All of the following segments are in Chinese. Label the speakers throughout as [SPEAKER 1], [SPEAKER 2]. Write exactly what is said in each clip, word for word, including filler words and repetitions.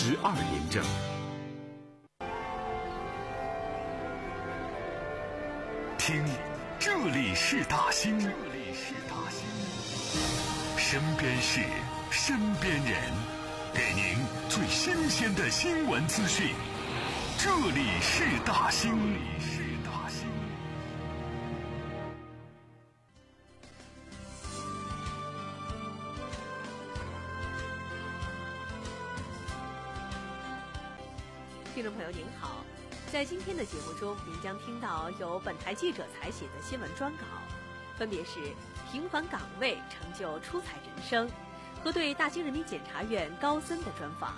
[SPEAKER 1] 十二廉政。听，这里是大兴，这里是大兴，身边事，身边人，给您最新鲜的新闻资讯。这里是大兴，这里是大兴。
[SPEAKER 2] 听众朋友您好，在今天的节目中，您将听到由本台记者采写的新闻专稿，分别是平凡岗位成就出彩人生和对大兴人民检察院高森的专访。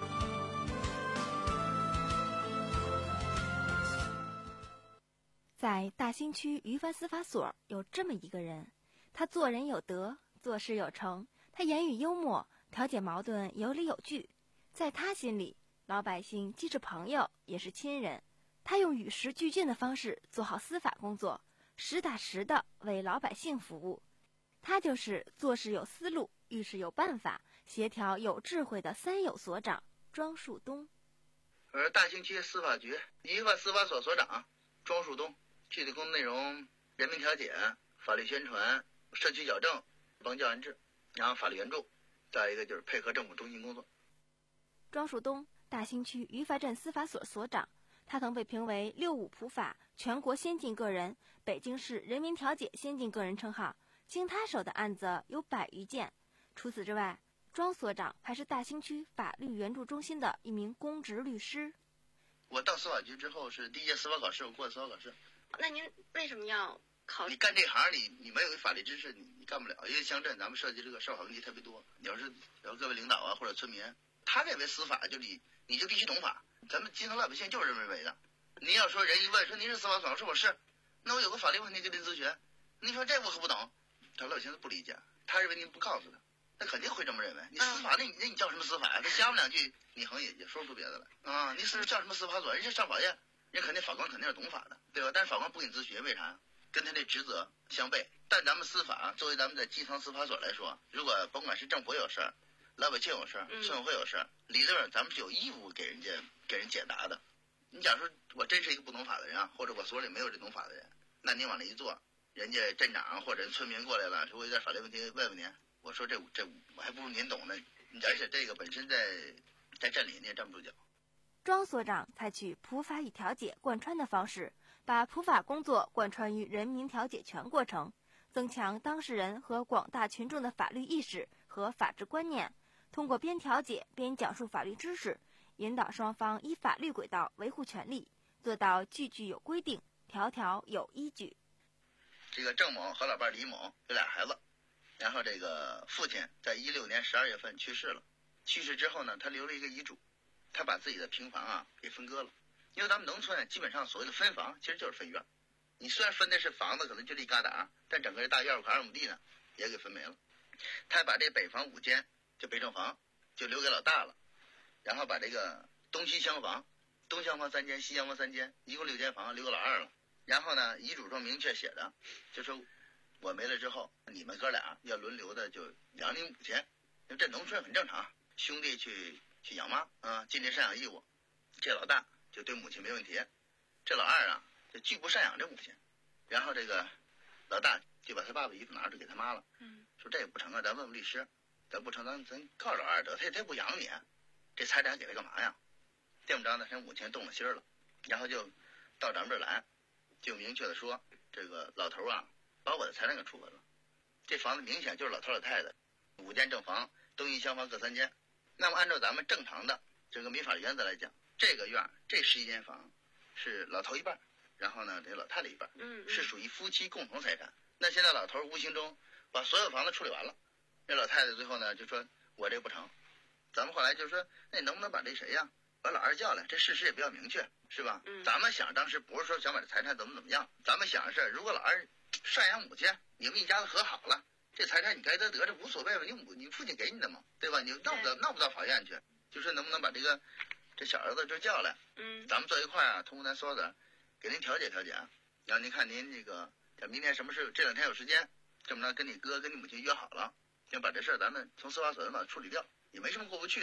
[SPEAKER 3] 在大兴区于帆司法所有这么一个人，他做人有德，做事有成，他言语幽默，调解矛盾有理有据。在他心里，老百姓既是朋友也是亲人，他用与时俱进的方式做好司法工作，实打实的为老百姓服务。他就是做事有思路，遇事有办法，协调有智慧的三有所长庄树东。
[SPEAKER 4] 我是大兴区司法局一个司法所所长庄树东，具体工作内容：人民调解、法律宣传、社区矫正、帮教安治，然后法律援助，再一个就是配合政府中心工作。
[SPEAKER 3] 庄树东，大兴区于发镇司法所所长，他曾被评为六五普法全国先进个人、北京市人民调解先进个人称号，经他手的案子有百余件。除此之外，庄所长还是大兴区法律援助中心的一名公职律师。
[SPEAKER 4] 我到司法局之后是第一届司法考试，我过的司法考试。
[SPEAKER 5] 那您为什么要考？
[SPEAKER 4] 你干这行，你你没有法律知识，你你干不了。因为乡镇咱们涉及这个司法问题特别多，你要是要各位领导啊或者村民，他认为司法就你你就必须懂法，咱们基层老百姓就是这么认为的。你要说人一问说您是司法所，说我是，那我有个法律问题跟您咨询，你说这我可不懂，他老百姓都不理解，他认为您不告诉他，他肯定会这么认为。你司法那你那你叫什么司法呀？他瞎问两句，你好像也也说不出别的来啊。你是叫什么司法所？人家上法院，人肯定法官肯定是懂法的，对吧？但是法官不给你咨询，为啥？跟他这职责相悖。但咱们司法作为咱们的基层司法所来说，如果甭管是政府有事儿，老百姓有事儿，村委会有事儿，理论上咱们是有义务给人家给人解答的。你假如说我真是一个不懂法的人啊，或者我所里没有这懂法的人，那你往那一坐，人家镇长或者村民过来了，说我有点法律问题问问您，我说这这我还不如您懂呢，而且这个本身在在镇里你也站不住脚。
[SPEAKER 3] 庄所长采取普法与调解贯穿的方式，把普法工作贯穿于人民调解全过程，增强当事人和广大群众的法律意识和法治观念，通过边调解边讲述法律知识，引导双方依法律轨道维护权利，做到句句有规定，条条有依据。
[SPEAKER 4] 这个郑某和老伴李某有俩孩子，然后这个父亲在一六年十二月份去世了。去世之后呢，他留了一个遗嘱，他把自己的平房啊给分割了。因为咱们农村基本上所谓的分房其实就是分院，你虽然分的是房子，可能就这一疙瘩，但整个大院五块二亩地呢也给分没了。他把这北房五间就北正房就留给老大了，然后把这个东西厢房，东厢房三间，西厢房三间，一共六间房留给老二了。然后呢，遗嘱中明确写的，就说我没了之后，你们哥俩要轮流的就养你母亲，因为这农村很正常，兄弟去去养妈啊，尽这赡养义务。这老大就对母亲没问题，这老二啊就拒不赡养这母亲，然后这个老大就把他爸爸衣服拿出给他妈了，
[SPEAKER 5] 嗯，
[SPEAKER 4] 说这也不成啊，咱问问律师，咱不成咱咱告诉老二得，他他不养你，这财产给他干嘛呀？这么着呢，他母亲动了心了，然后就到咱们这儿来，就明确的说，这个老头啊把我的财产给处分了，这房子明显就是老头老太太，五间正房，东西厢房各三间。那么按照咱们正常的这个民法原则来讲，这个院这十一间房是老头一半，然后呢这老太太一半，
[SPEAKER 5] 嗯，
[SPEAKER 4] 是属于夫妻共同财产。那现在老头无形中把所有房子处理完了，那老太太最后呢就说我这不成，咱们后来就说那你能不能把这谁呀把老二叫来，这事实也比较明确，是吧？
[SPEAKER 5] 嗯，
[SPEAKER 4] 咱们想当时不是说想把这财产怎么怎么样，咱们想的是如果老二赡养母亲，你们一家子和好了，这财产你该得得，这无所谓吧，你母你父亲给你的嘛，对吧？你闹不到闹不到法院去，就说能不能把这个这小儿子就叫来，
[SPEAKER 5] 嗯，
[SPEAKER 4] 咱们坐一块啊，通过咱说的给您调解调解，然后您看您这个明天什么事，这两天有时间，这么着跟你哥跟你母亲约好了，先把这事儿咱们从司法所把它处理掉，也没什么过不去的。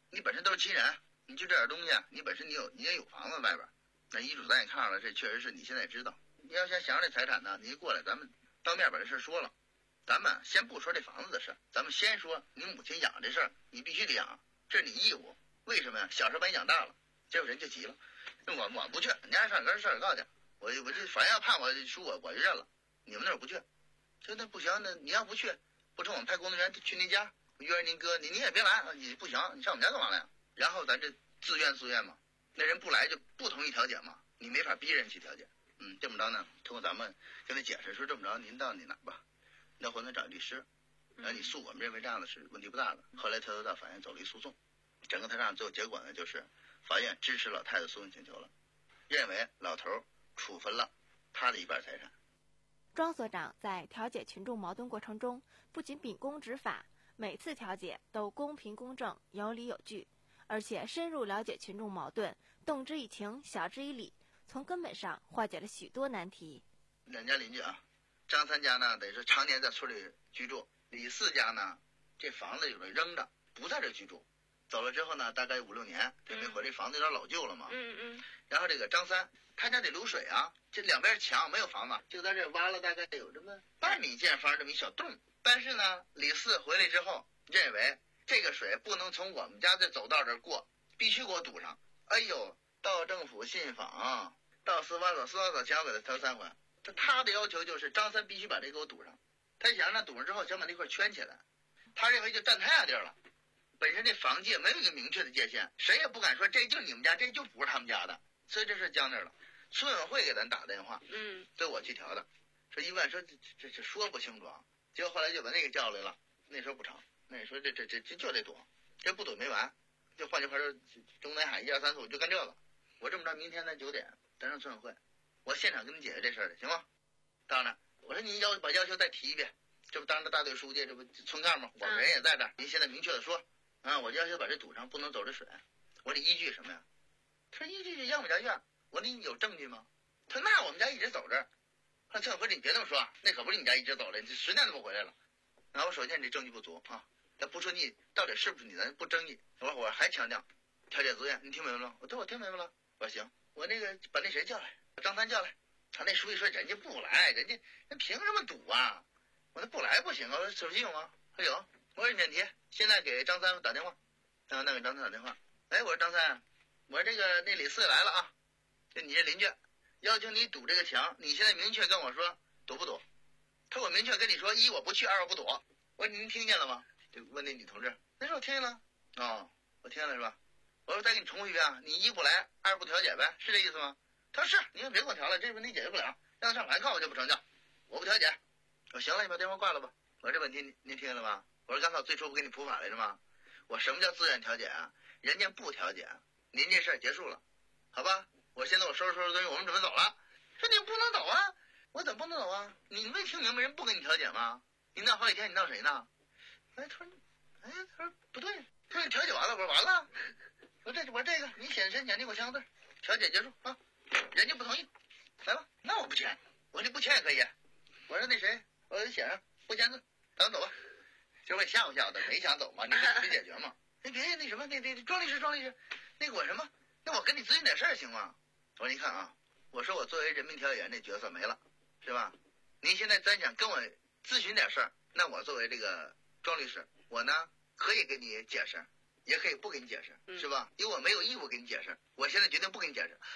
[SPEAKER 4] 你本身都是亲人，你就这点东西，你本身你有你也有房子外边，那遗嘱咱也看上了，这确实是你现在也知道。你要想想这财产呢，你就过来，咱们当面把这事说了。咱们先不说这房子的事，咱们先说你母亲养这事儿，你必须得养，这是你义务。为什么呀？小时候把你养大了，这有人就急了，我我不去，你家上跟上告去，我我就反正要判我输我我就认了，你们那儿不去，这那不行，那你要不去，不成我们派工作人员去您家约着您哥，你你也别来，你不行，你上我们家干嘛来呀？然后咱这自愿自愿嘛，那人不来就不同意调解嘛，你没法逼人去调解。嗯，这么着呢，通过咱们跟他解释说，这么着您到你哪吧，那回头找律师，然后你诉我们认为这样的是问题不大的。后来他又到法院走了一诉讼，整个他让最后结果呢，就是法院支持老太太诉讼请求了，认为老头处分了他的一半财产。
[SPEAKER 3] 庄所长在调解群众矛盾过程中，不仅秉公执法，每次调解都公平公正、有理有据，而且深入了解群众矛盾，动之以情，晓之以理，从根本上化解了许多难题。
[SPEAKER 4] 两家邻居啊，张三家呢，得是常年在村里居住，李四家呢，这房子有人扔着，不在这居住，走了之后呢，大概五六年，这没回，这房子有点老旧了嘛。
[SPEAKER 5] 嗯嗯。
[SPEAKER 4] 然后这个张三，他家得流水啊，这两边墙没有房子，就在这挖了大概有这么半米见方这么一小洞。但是呢，李四回来之后认为这个水不能从我们家这走道这儿过，必须给我堵上。哎呦，到政府信访，到司法所，司法所想给他调三回。他他的要求就是张三必须把这给我堵上。他想让他堵上之后，想把那块圈起来。他认为就占他家地儿了。本身这房界没有一个明确的界限，谁也不敢说这就是你们家，这就不是他们家的。所以这事僵那儿了。村委会给咱打电话，
[SPEAKER 5] 嗯，
[SPEAKER 4] 对我去调的，说一问说这这这说不清楚啊。结果后来就把那个叫来了，那时候不成，那你说这这这这就得躲，这不躲没完。就换句话说，中南海一二三四五就干这个。我这么着，明天咱九点咱上村委会，我现场跟你解决这事儿的，行吗？当然，我说你要把要求再提一遍，这不当着大队书记，这不村干部，我们人也在这儿，您现在明确的说，啊，我要求把这堵上，不能走这水。我说你依据什么呀？他说依据就要我们家院。我说你有证据吗？他说那我们家一直走这儿。他说村委会你别这么说，那可不是你家一直走了，你十年都不回来了。然后我首先你证据不足啊，他不说你到底是不是你，咱不争议。我说我还强调调解自愿，你听明白了？我说我听明白了。我说行，我那个把那谁叫来，张三叫来。他那书记说人家不来，人家人凭什么堵啊？我说不来不行啊。我说手机有吗？他有。我说免提，现在给张三打电话。然后那给张三打电话，哎，我说张三，我说这个那李四来了啊，就你这邻居要求你堵这个墙，你现在明确跟我说堵不堵？他说我明确跟你说，一我不去，二我不堵。我说您听见了吗？就问那女同志，那说我听见了。哦，我听见了是吧？我说再给你重复一遍啊，你一不来，二不调解呗，是这意思吗？他说是，你们别给我调了，这问题解决不了，让他上法院告我就不成交，我不调解。我说行了，你把电话挂了吧。我说这问题您您听见了吧？我说刚才我最初不给你普法来着吗？我什么叫自愿调解啊？人家不调解，您这事儿结束了，好吧？我现在我收拾收拾东西，我们准备走了。说你不能走啊？我怎么不能走啊？你没听明白人不跟你调解吗？你闹好几天，你闹谁呢？哎，他说，哎，他说不对，他说你调解完了，我说完了。我说这我说这个你显身检你给我签个字，调解结束啊。人家不同意，来吧，那我不签。我说你不签也可以。我说那谁，我说写上不签字，咱走吧。就为吓唬吓唬的，没想走嘛，你可没解决嘛。你别那什么，那那庄律师，庄律师，那个我什么，那我跟你咨询点事儿行吗？我说你看啊，我说我作为人民调解员这角色没了，是吧？您现在咱想跟我咨询点事儿，那我作为这个庄律师，我呢可以给你解释，也可以不给你解释，是吧？因为我没有义务给你解释，我现在决定不给你解释。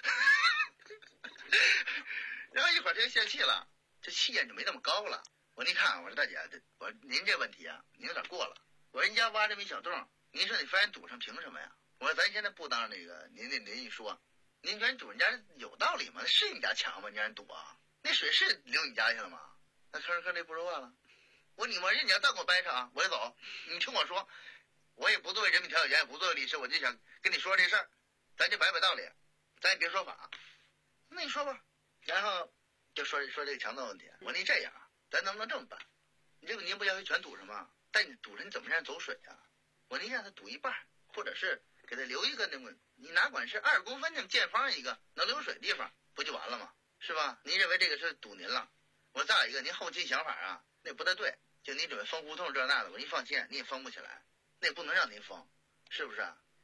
[SPEAKER 4] 然后一会儿他就泄气了，这气焰就没那么高了。我说您看，我说大姐，这我说您这问题啊，您有点过了。我说人家挖这么一小洞，您说你非然堵上，凭什么呀？我说咱现在不当那个您那邻居说，您说人堵人家有道理吗？那是你家墙吗？你让人堵啊？那水是流你家去了吗？那吭吭这不说话了。我说你我说你要再给我掰扯啊，我也走。你听我说，我也不作为人民调解员，也不作为律师，我就想跟你说这事儿，咱就摆摆道理，咱也别说法。那你说吧。然后就说说这个墙的问题。我说你这样啊。咱能不能这么办？你这个您不要求全堵上吗？但你堵上你怎么让人走水啊？我您让他堵一半，或者是给他留一个那么，你哪管是二公分那么见方一个能流水的地方，不就完了吗？是吧？您认为这个是堵您了？我再有一个，您后期想法啊，那不太对。就你准备封胡同这那的，我说您放心，你也封不起来，那也不能让您封，是不是啊？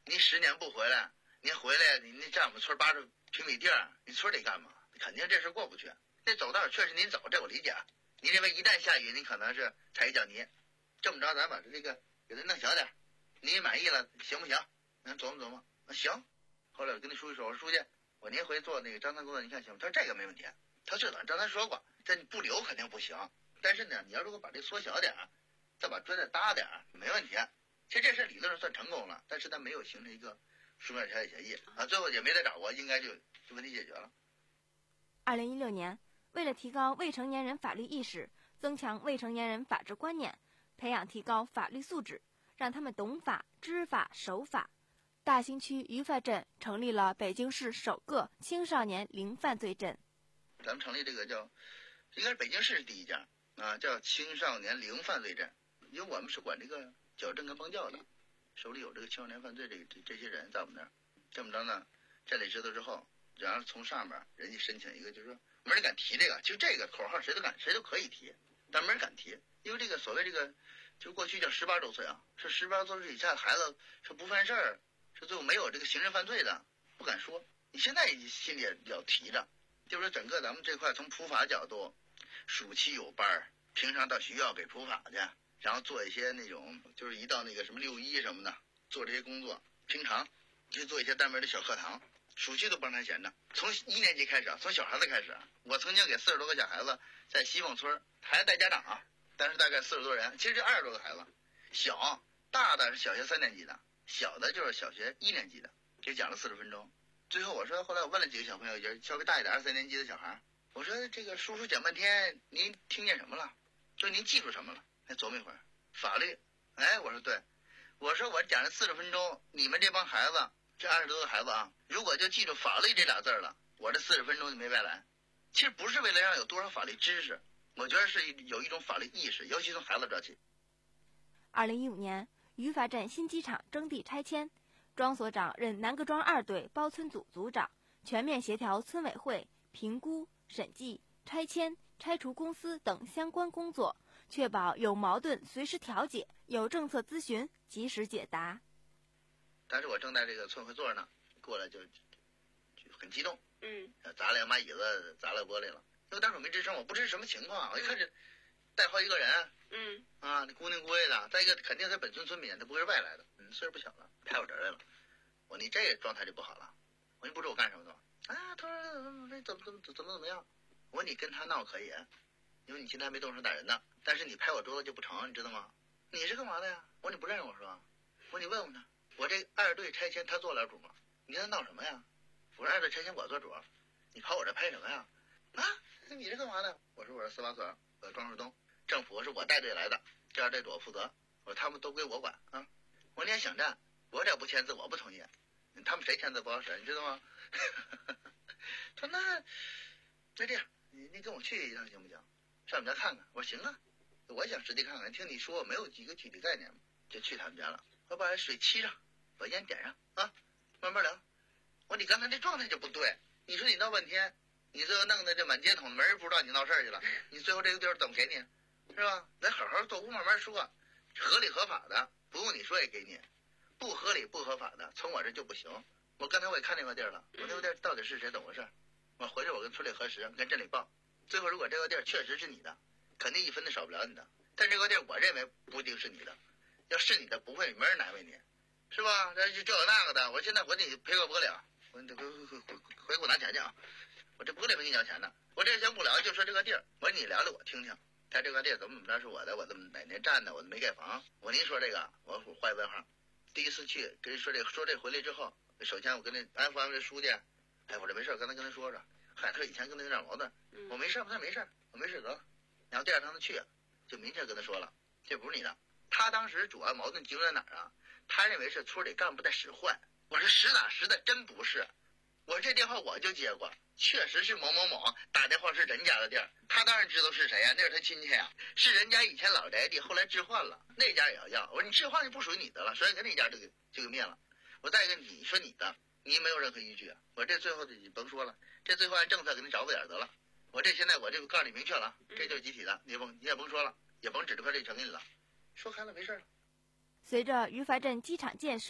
[SPEAKER 4] 你十年不回来，你回来你那占我们村八十平米地儿，你村里干嘛？肯定这事过不去。那走道确实您走，这我理解。你认为一旦下雨，你可能是踩一脚泥，这么着咱把这个给它弄小点，你满意了行不行？咱琢磨琢磨，行。后来我跟那书记说，我说书记，我您回做那个张三工作，你看行吗？他说这个没问题。他说这咱张三说过，这不留肯定不行。但是呢，你要如果把这缩小点，再把砖再搭点，没问题。其实这事理论上算成功了，但是他没有形成一个书面调解协议啊，最后也没得找过，应该就就问题解决了。
[SPEAKER 3] 二零一六年，为了提高未成年人法律意识，增强未成年人法治观念，培养提高法律素质，让他们懂法、知法、守法，大兴区于发镇成立了北京市首个青少年零犯罪镇。
[SPEAKER 4] 咱们成立这个叫，应该是北京市是第一家啊，叫青少年零犯罪镇，因为我们是管这个矫正跟帮教的，手里有这个青少年犯罪这这这些人在我们那儿。这么着呢，镇里知道之后，然后从上面人家申请一个，就是说没人敢提这个，其实这个口号谁都敢谁都可以提，但没人敢提，因为这个所谓这个就过去叫十八周岁啊，是十八周岁以下的孩子是不犯事儿，是最后没有这个刑事犯罪的，不敢说。你现在心里也要提着，就是整个咱们这块从普法角度，暑期有班，平常到学校给普法去，然后做一些那种就是一到那个什么六一什么的做这些工作，平常就做一些单门的小课堂，暑期都不让他闲着。从一年级开始啊，从小孩子开始，我曾经给四十多个小孩子在西凤村，还带家长啊，但是大概四十多人，其实这二十多个孩子，小大的是小学三年级的，小的就是小学一年级的，给讲了四十分钟。最后我说，后来我问了几个小朋友，也稍微大一点二三年级的小孩，我说这个叔叔讲半天，您听见什么了？说您记住什么了？还琢磨一会儿，法律。哎，我说对，我说我讲了四十分钟，你们这帮孩子，这二十多个孩子啊，如果就记住法律这俩字了，我这四十分钟就没白来。其实不是为了让有多少法律知识，我觉得是有一种法律意识，尤其从孩子这起。
[SPEAKER 3] 二零一五年，于发镇新机场征地拆迁，庄所长任南各庄二队包村组组长，全面协调村委会评估、审计、拆迁、拆除公司等相关工作，确保有矛盾随时调解，有政策咨询及时解答。
[SPEAKER 4] 当时我正在这个村会座呢，过来就就很激动，
[SPEAKER 5] 嗯，
[SPEAKER 4] 砸两把椅子，砸了玻璃了。因为当时我没吱声，我不知是什么情况，我一看这带好几个人，
[SPEAKER 5] 嗯
[SPEAKER 4] 啊，孤零孤微的。再一个，肯定是本村村民，他不会是外来的，嗯，岁数不小了，拍我这儿来了。我说你这状态就不好了。我说你不知道我干什么的吗？啊，他说怎么怎么怎么怎么怎么样？我说你跟他闹可以，因为你现在还没动手打人呢，但是你拍我桌子就不成，你知道吗？你是干嘛的呀？我说你不认识我是吧？我说你问问他，我这二队拆迁他做了主吗？你跟他闹什么呀？我说二队拆迁我做主，你跑我这拍什么呀？啊，你是干嘛的？我说我是司法所，我庄树东，政府是我带队来的，这二队我负责，我说他们都归我管啊。我说你也想战，我这不签字我不同意，他们谁签字不好使，你知道吗？他说那那这样，你你跟我去一趟行不行？上我们家看看。我说行啊，我想实地看看，听你说我没有几个具体概念嘛，就去他们家了。我把水沏上，把烟点上啊，慢慢聊。我说你刚才这状态就不对，你说你闹半天，你最后弄得这满街捅，没人不知道你闹事儿去了，你最后这个地儿怎么给你，是吧？咱好好坐屋慢慢说，合理合法的不用你说也给你，不合理不合法的从我这就不行。我刚才我也看那块地儿了，我那块地儿到底是谁怎么回事？我回去我跟村里核实，跟镇里报。最后如果这块地儿确实是你的，肯定一分都少不了你的。但这块地儿我认为不一定是你的，要是你的不会没人难为你，是吧？这这有那个的，我现在我得赔个玻璃啊，我得回回回回回给我拿钱去啊！我这玻璃没给你要钱呢，我这先不聊，就说这个地儿，我说你聊聊我听听。他这块地儿怎么怎么着是我的，我怎么哪年占的，我都没盖房。我您说这个，我画一问号。第一次去跟人说这个，说这回来之后，首先我跟那安抚安抚这书记，哎，我这没事，刚才跟他说说，嗨，他说以前跟他有点矛盾，我没事，他没事，我没事得了。然后第二趟他去，就明确跟他说了，这不是你的。他当时主要矛盾集中在哪儿啊？他认为是村里干部在使坏。我说实打实的，真不是。我说这电话我就接过，确实是某某某打电话是人家的地儿，他当然知道是谁呀、啊，那是他亲戚呀、啊，是人家以前老宅地，后来置换了，那家也要要。我说你置换就不属于你的了，所以跟那家就给就给灭了。我再一个你说你的，你没有任何依据啊。我这最后你甭说了，这最后按政策给你找补点得了。我这现在我就告诉你明确了，这就是集体的，你甭你也甭说了，也甭指这块地全给你了，说开了没事了。
[SPEAKER 3] 随着于发镇机场建设，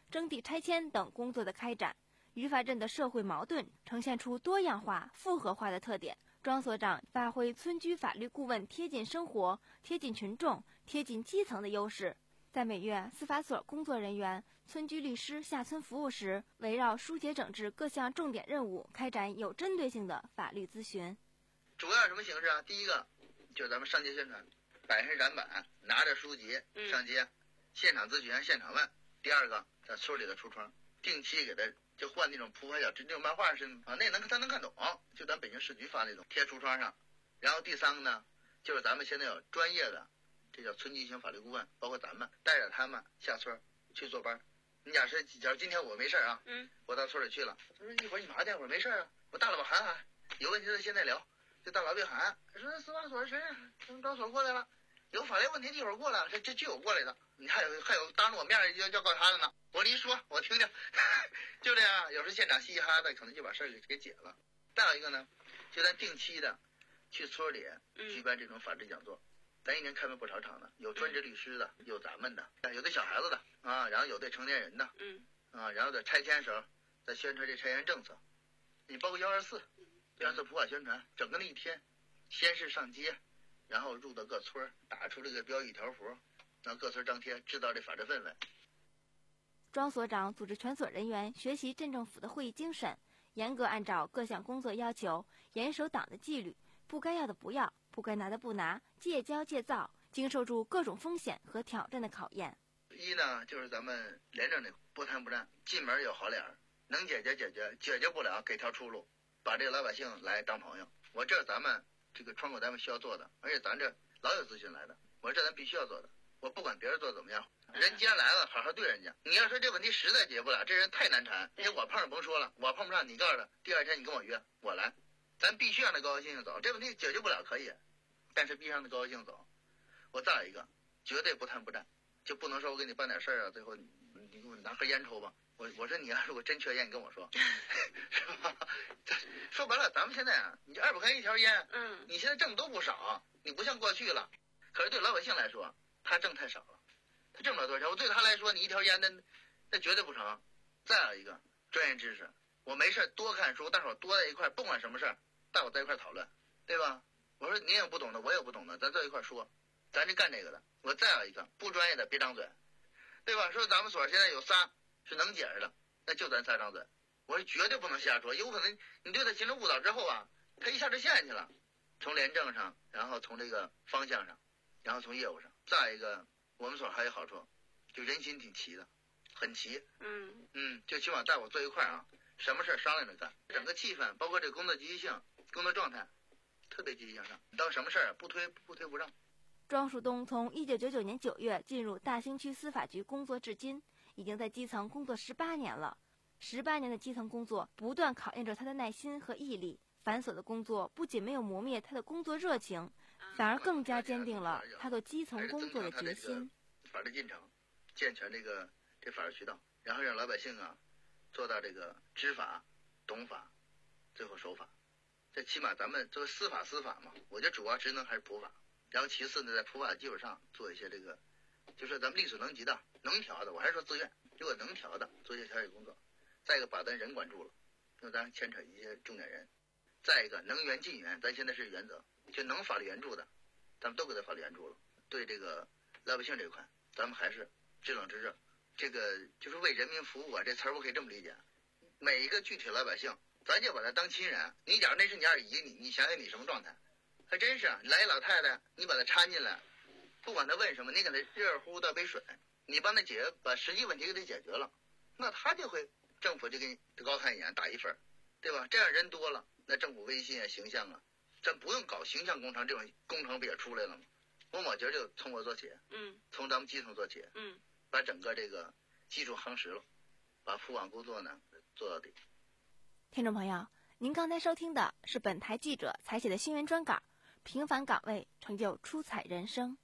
[SPEAKER 3] 征地拆迁等工作的开展，于法镇的社会矛盾呈现出多样化、复合化的特点。庄所长发挥村居法律顾问贴近生活、贴近群众、贴近基层的优势，在每月司法所工作人员、村居律师下村服务时，围绕疏解整治各项重点任务，开展有针对性的法律咨询。
[SPEAKER 4] 主要什么形式啊？第一个就是咱们上街宣传，摆上展板，拿着书籍上街，嗯、现场咨询、现场问。第二个，在村里的橱窗，定期给他就换那种铺排小那种漫画似的啊，那能他能看懂，就咱北京市局发那种贴橱窗上。然后第三个呢，就是咱们现在有专业的，这叫村级型法律顾问，包括咱们带着他们下村去坐班。你假设假如今天我没事啊，嗯，我到村里去了，他说一会儿你麻去，我说没事啊，我大老板喊喊，有问题咱现在聊。这大老板喊说司法所是谁啊？从庄所过来了，有法律问题一会儿过来，这这就有过来的，你还有还有当着我面要要告他的呢。我说你说我听听，就这样，有时候现场嘻嘻哈哈的，可能就把事儿给给解了。再有一个呢，就咱定期的去村里举办这种法制讲座，咱一年开办不少场的，有专职律师的，有咱们的，有对小孩子的啊，然后有对成年人的，嗯啊，然后在拆迁时候再宣传这拆迁政策，你包括幺二四，幺二四普法宣传，整个那一天，先是上街，然后入到各村，打出这个标语条幅，让各村张贴，制造这法治氛围。
[SPEAKER 3] 庄所长组织全所人员学习镇政府的会议精神，严格按照各项工作要求，严守党的纪律，不该要的不要，不该拿的不拿，戒骄戒躁，经受住各种风险和挑战的考验。
[SPEAKER 4] 一呢，就是咱们廉政的不贪不占，进门有好脸，能解决解决，解决不了给条出路，把这个老百姓来当朋友。我这是咱们这个窗口单位需要做的，而且咱这老有咨询来的，我这咱必须要做的。我不管别人做怎么样，人既然来了，好好对人家。你要说这问题实在解决不了，这人太难缠，因为我碰上甭说了，我碰不上，你告诉他，第二天你跟我约，我来，咱必须让他高高兴兴走。这问题解决不了可以，但是必须让他高高兴兴走。我再有一个，绝对不贪不占，就不能说我给你办点事儿啊，最后你你给我拿盒烟抽吧。我我说你要如果真缺烟，你跟我说，是吧？说白了，咱们现在啊，你二百块钱一条烟，嗯，你现在挣都不少，你不像过去了。可是对老百姓来说，他挣太少了，他挣不了多少钱。我对他来说，你一条烟那那绝对不成。再有一个专业知识，我没事多看书，大伙多在一块，不管什么事儿，大伙在一块讨论，对吧？我说你也有不懂的，我也有不懂的，咱在一块说，咱是干这个的。我再有一个不专业的别张嘴，对吧？说咱们所现在有仨是能解释的，那就咱仨张嘴。我说绝对不能瞎说，有可能你对他形成误导之后啊，他一下就陷去了，从廉政上，然后从这个方向上，然后从业务上。再一个，我们所还有好处，就人心挺齐的，很齐。嗯嗯，就起码在我坐一块啊，什么事儿商量着干，整个气氛，包括这工作积极性、工作状态，特别积极向上。到什么事儿不推不推不让。
[SPEAKER 3] 庄树东从一九九九年九月进入大兴区司法局工作至今，已经在基层工作十八年了。十八年的基层工作不断考验着他的耐心和毅力，繁琐的工作不仅没有磨灭他的工作热情，反而更加坚定了他做基层工作的决心。
[SPEAKER 4] 法律进程，健全这个这法律渠道，然后让老百姓啊做到这个知法、懂法，最后守法。这起码咱们作为司法司法嘛，我觉得主要职能还是普法。然后其次呢，在普法基础上做一些这个，就是咱们力所能及的、能调的，我还是说自愿，如果能调的，做一些调解工作。再一个，把咱人管住了，因为咱牵扯一些重点人。再一个，能援尽援，咱现在是原则，就能法律援助的，咱们都给他法律援助了。对这个老百姓这一块，咱们还是知冷知热。这个就是为人民服务啊，这词儿我可以这么理解。每一个具体老百姓，咱就把他当亲人。你假如那是你二姨，你你想想你什么状态？还真是啊，来一老太太，你把她搀进来，不管她问什么，你给她热乎乎倒杯水，你帮她解决，把实际问题给她解决了，那她就会政府就给你高看一眼，打一分，对吧？这样人多了，那政府威信啊、形象啊，咱不用搞形象工程，这种工程不也出来了吗？我我觉得就从我做起，嗯，从咱们基层做起，嗯，把整个这个基础夯实了，把普法工作呢做到底。
[SPEAKER 3] 听众朋友，您刚才收听的是本台记者采写的新闻专稿，平凡岗位成就出彩人生。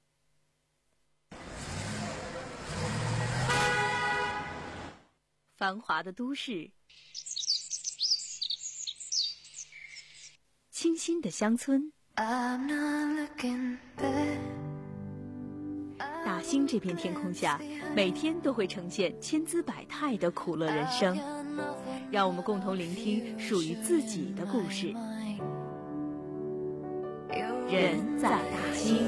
[SPEAKER 2] 繁华的都市，清新的乡村，大兴这片天空下，每天都会呈现千姿百态的苦乐人生。让我们共同聆听属于自己的故事。人在大兴。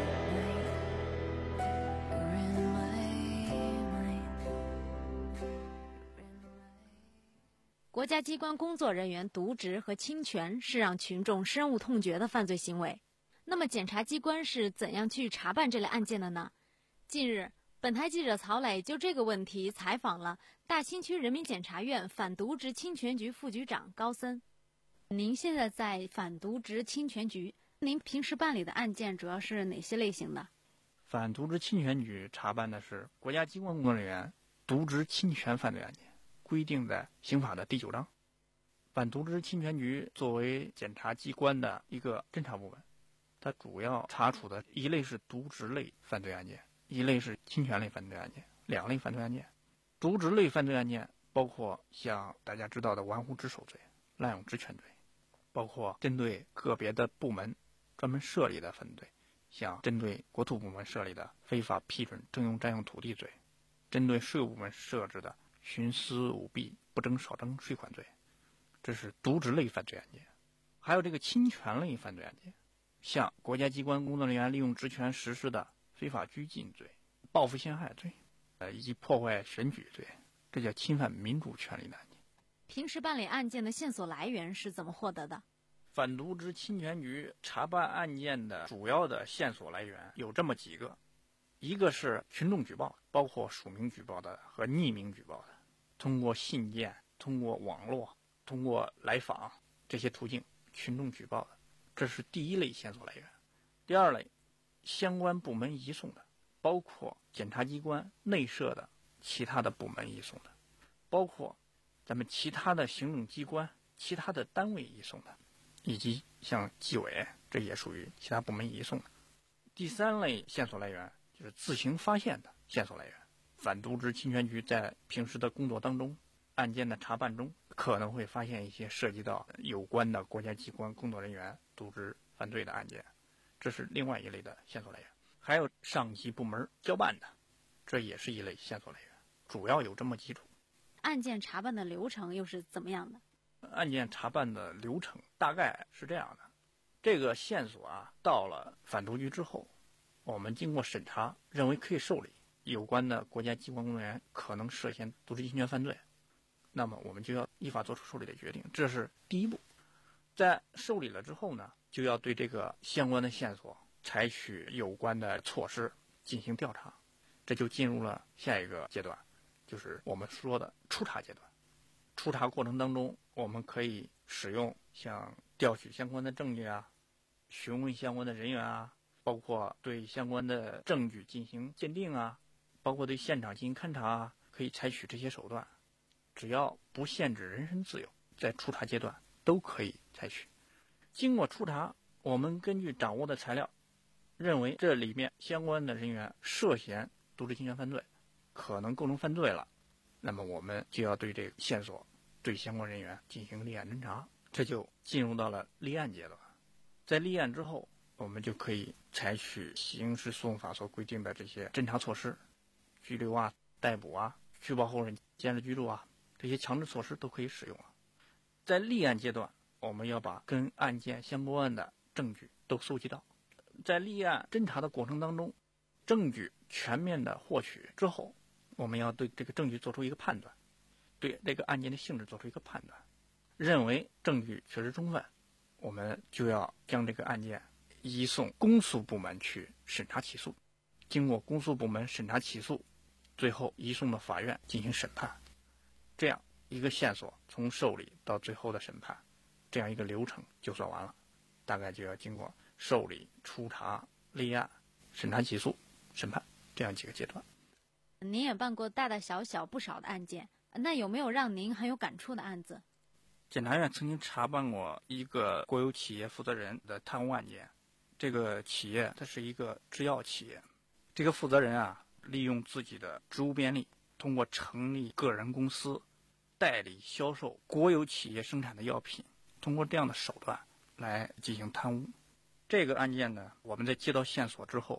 [SPEAKER 6] 国家机关工作人员渎职和侵权是让群众深恶痛绝的犯罪行为。那么检察机关是怎样去查办这类案件的呢？近日，本台记者曹磊就这个问题采访了大兴区人民检察院反渎职侵权局副局长高森。您现在在反渎职侵权局，您平时办理的案件主要是哪些类型的？
[SPEAKER 7] 反渎职侵权局查办的是国家机关工作人员渎职侵权犯罪案件，规定在刑法的第九章。反渎职侵权局作为检察机关的一个侦查部门，它主要查处的一类是渎职类犯罪案件，一类是侵权类犯罪案件，两类犯罪案件。渎职类犯罪案件包括像大家知道的玩忽职守罪、滥用职权罪，包括针对个别的部门专门设立的犯罪，像针对国土部门设立的非法批准征用占用土地罪，针对税务部门设置的徇私舞弊不征少征税款罪，这是渎职类犯罪案件。还有这个侵权类犯罪案件，像国家机关工作人员利用职权实施的非法拘禁罪、报复陷害罪，呃，以及破坏选举罪，这叫侵犯民主权利的案件。
[SPEAKER 6] 平时办理案件的线索来源是怎么获得的？
[SPEAKER 7] 反渎职侵权局查办案件的主要的线索来源有这么几个，一个是群众举报，包括署名举报的和匿名举报的，通过信件、通过网络、通过来访这些途径群众举报的，这是第一类线索来源。第二类，相关部门移送的，包括检察机关内设的其他的部门移送的，包括咱们其他的行政机关、其他的单位移送的，以及像纪委，这也属于其他部门移送的。第三类线索来源就是自行发现的线索来源。反渎职侵权局在平时的工作当中，案件的查办中，可能会发现一些涉及到有关的国家机关工作人员渎职犯罪的案件，这是另外一类的线索来源。还有上级部门交办的，这也是一类线索来源，主要有这么几种。
[SPEAKER 6] 案件查办的流程又是怎么样的？
[SPEAKER 7] 案件查办的流程大概是这样的，这个线索啊，到了反渎局之后，我们经过审查，认为可以受理，有关的国家机关工作人员可能涉嫌渎职侵权犯罪，那么我们就要依法作出受理的决定，这是第一步。在受理了之后呢，就要对这个相关的线索采取有关的措施进行调查，这就进入了下一个阶段，就是我们说的初查阶段。初查过程当中，我们可以使用像调取相关的证据啊，询问相关的人员啊，包括对相关的证据进行鉴定啊，包括对现场进行勘查啊，可以采取这些手段，只要不限制人身自由，在初查阶段都可以采取。经过初查，我们根据掌握的材料，认为这里面相关的人员涉嫌渎职侵权犯罪，可能构成犯罪了，那么我们就要对这个线索对相关人员进行立案侦查，这就进入到了立案阶段。在立案之后，我们就可以采取刑事诉讼法所规定的这些侦查措施，拘留啊、逮捕啊、拘保候审、监视居住啊，这些强制措施都可以使用了。在立案阶段，我们要把跟案件相关的证据都搜集到。在立案侦查的过程当中，证据全面的获取之后，我们要对这个证据做出一个判断，对这个案件的性质做出一个判断，认为证据确实充分，我们就要将这个案件移送公诉部门去审查起诉，经过公诉部门审查起诉，最后移送到法院进行审判。这样一个线索从受理到最后的审判，这样一个流程就算完了，大概就要经过受理、初查、立案、审查起诉、审判这样几个阶段。
[SPEAKER 6] 您也办过大大小小不少的案件，那有没有让您很有感触的案子？
[SPEAKER 7] 检察院曾经查办过一个国有企业负责人的贪污案件。这个企业它是一个制药企业，这个负责人啊，利用自己的职务便利，通过成立个人公司代理销售国有企业生产的药品，通过这样的手段来进行贪污。这个案件呢，我们在接到线索之后，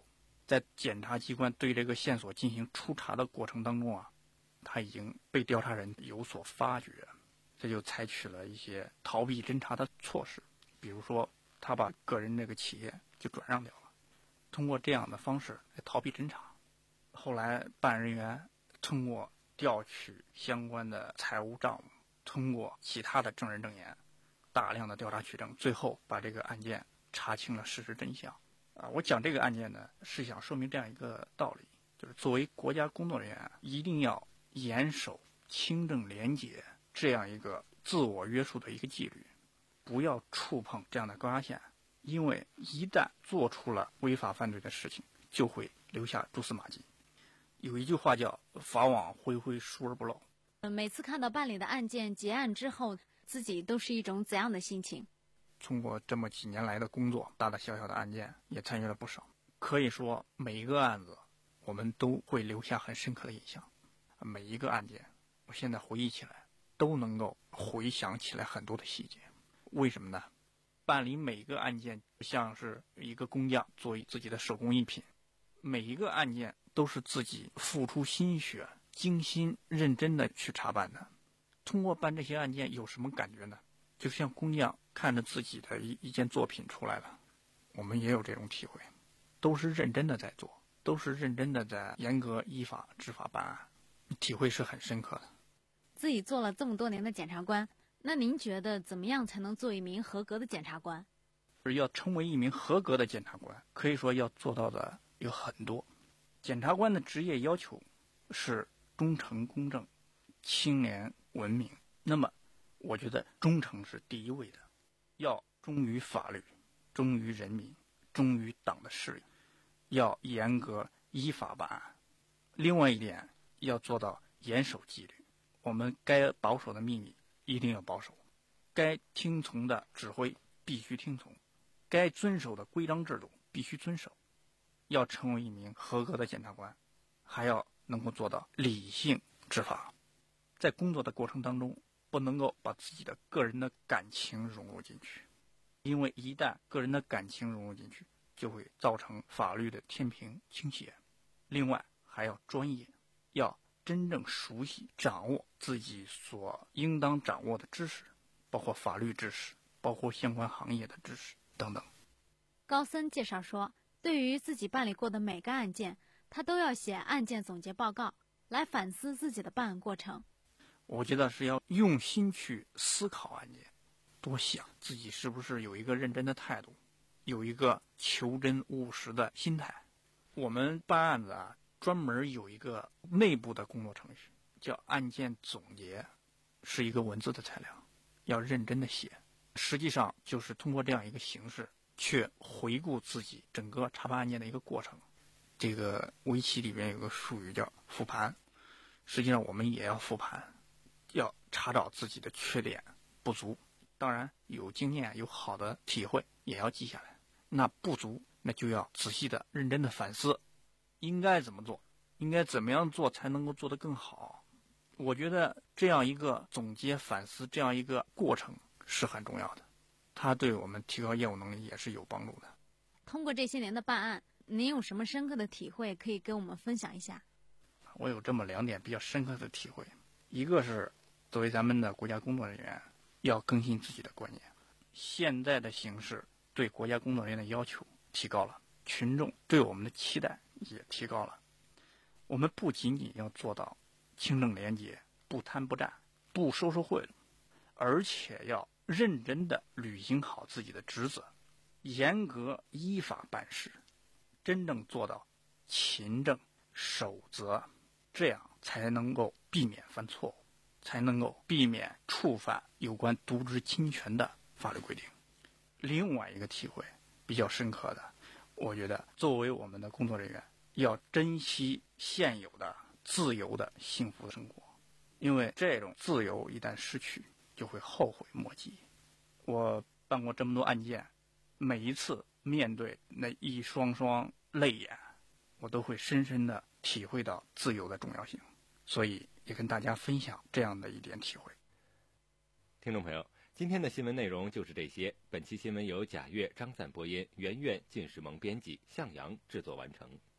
[SPEAKER 7] 在检察机关对这个线索进行初查的过程当中啊，他已经被调查人有所发觉，这就采取了一些逃避侦查的措施，比如说他把个人这个企业就转让掉了，通过这样的方式来逃避侦查。后来办案人员通过调取相关的财务账目，通过其他的证人证言，大量的调查取证，最后把这个案件查清了事实真相。啊，我讲这个案件呢，是想说明这样一个道理，就是作为国家工作人员，一定要严守清正廉洁这样一个自我约束的一个纪律，不要触碰这样的高压线，因为一旦做出了违法犯罪的事情，就会留下蛛丝马迹。有一句话叫法网恢恢，疏而不漏。
[SPEAKER 6] 每次看到办理的案件结案之后，自己都是一种怎样的心情？
[SPEAKER 7] 通过这么几年来的工作，大大小小的案件也参与了不少，可以说每一个案子我们都会留下很深刻的印象。每一个案件我现在回忆起来都能够回想起来很多的细节。为什么呢？办理每一个案件像是一个工匠做自己的手工艺品，每一个案件都是自己付出心血、精心认真的去查办的。通过办这些案件有什么感觉呢？就像工匠看着自己的一一件作品出来了，我们也有这种体会，都是认真的在做，都是认真的在严格依法执法办案，体会是很深刻的。
[SPEAKER 6] 自己做了这么多年的检察官，那您觉得怎么样才能做一名合格的检察官？
[SPEAKER 7] 要成为一名合格的检察官，可以说要做到的有很多。检察官的职业要求是忠诚公正、清廉文明。那么我觉得忠诚是第一位的，要忠于法律，忠于人民，忠于党的势力，要严格依法办案。另外一点，要做到严守纪律，我们该保守的秘密一定要保守，该听从的指挥必须听从，该遵守的规章制度必须遵守。要成为一名合格的检察官，还要能够做到理性执法。在工作的过程当中，不能够把自己的个人的感情融入进去，因为一旦个人的感情融入进去，就会造成法律的天平倾斜。另外还要专业，要真正熟悉掌握自己所应当掌握的知识，包括法律知识，包括相关行业的知识等等。
[SPEAKER 6] 高森介绍说，对于自己办理过的每个案件，他都要写案件总结报告，来反思自己的办案过程。
[SPEAKER 7] 我觉得是要用心去思考案件，多想自己是不是有一个认真的态度，有一个求真务实的心态。我们办案子啊，专门有一个内部的工作程序，叫案件总结，是一个文字的材料，要认真的写。实际上就是通过这样一个形式，去回顾自己整个查办案件的一个过程。这个围棋里面有个术语叫复盘，实际上我们也要复盘，要查找自己的缺点不足，当然有经验有好的体会也要记下来，那不足那就要仔细的认真的反思，应该怎么做，应该怎么样做才能够做得更好。我觉得这样一个总结反思，这样一个过程是很重要的，它对我们提高业务能力也是有帮助的。
[SPEAKER 6] 通过这些年的办案，您有什么深刻的体会可以跟我们分享一下？
[SPEAKER 7] 我有这么两点比较深刻的体会，一个是作为咱们的国家工作人员要更新自己的观念，现在的形势对国家工作人员的要求提高了，群众对我们的期待也提高了。我们不仅仅要做到清正廉洁，不贪不占，不收受贿赂，而且要认真地履行好自己的职责，严格依法办事，真正做到勤政守责，这样才能够避免犯错误，才能够避免触犯有关渎职侵权的法律规定。另外一个体会比较深刻的，我觉得作为我们的工作人员，要珍惜现有的自由的幸福生活，因为这种自由一旦失去，就会后悔莫及。我办过这么多案件，每一次面对那一双双泪眼，我都会深深地体会到自由的重要性，所以也跟大家分享这样的一点体会。
[SPEAKER 8] 听众朋友，今天的新闻内容就是这些。本期新闻由贾越、张赞播音，袁苑、靳世萌编辑，向阳制作完成。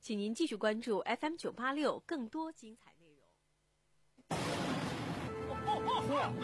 [SPEAKER 2] 请您继续关注 F M 九八六更多精彩内容。